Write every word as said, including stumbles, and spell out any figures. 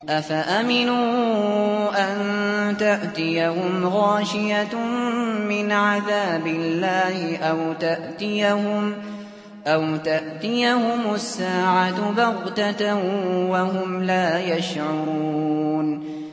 أَفَأَمِنُوا أَن تَأْتِيَهُمْ غَاشِيَةٌ مِّنْ عَذَابِ اللَّهِ أَوْ تَأْتِيَهُمُ السَّاعَةُ بَغْتَةً وَهُمْ لَا يَشْعُرُونَ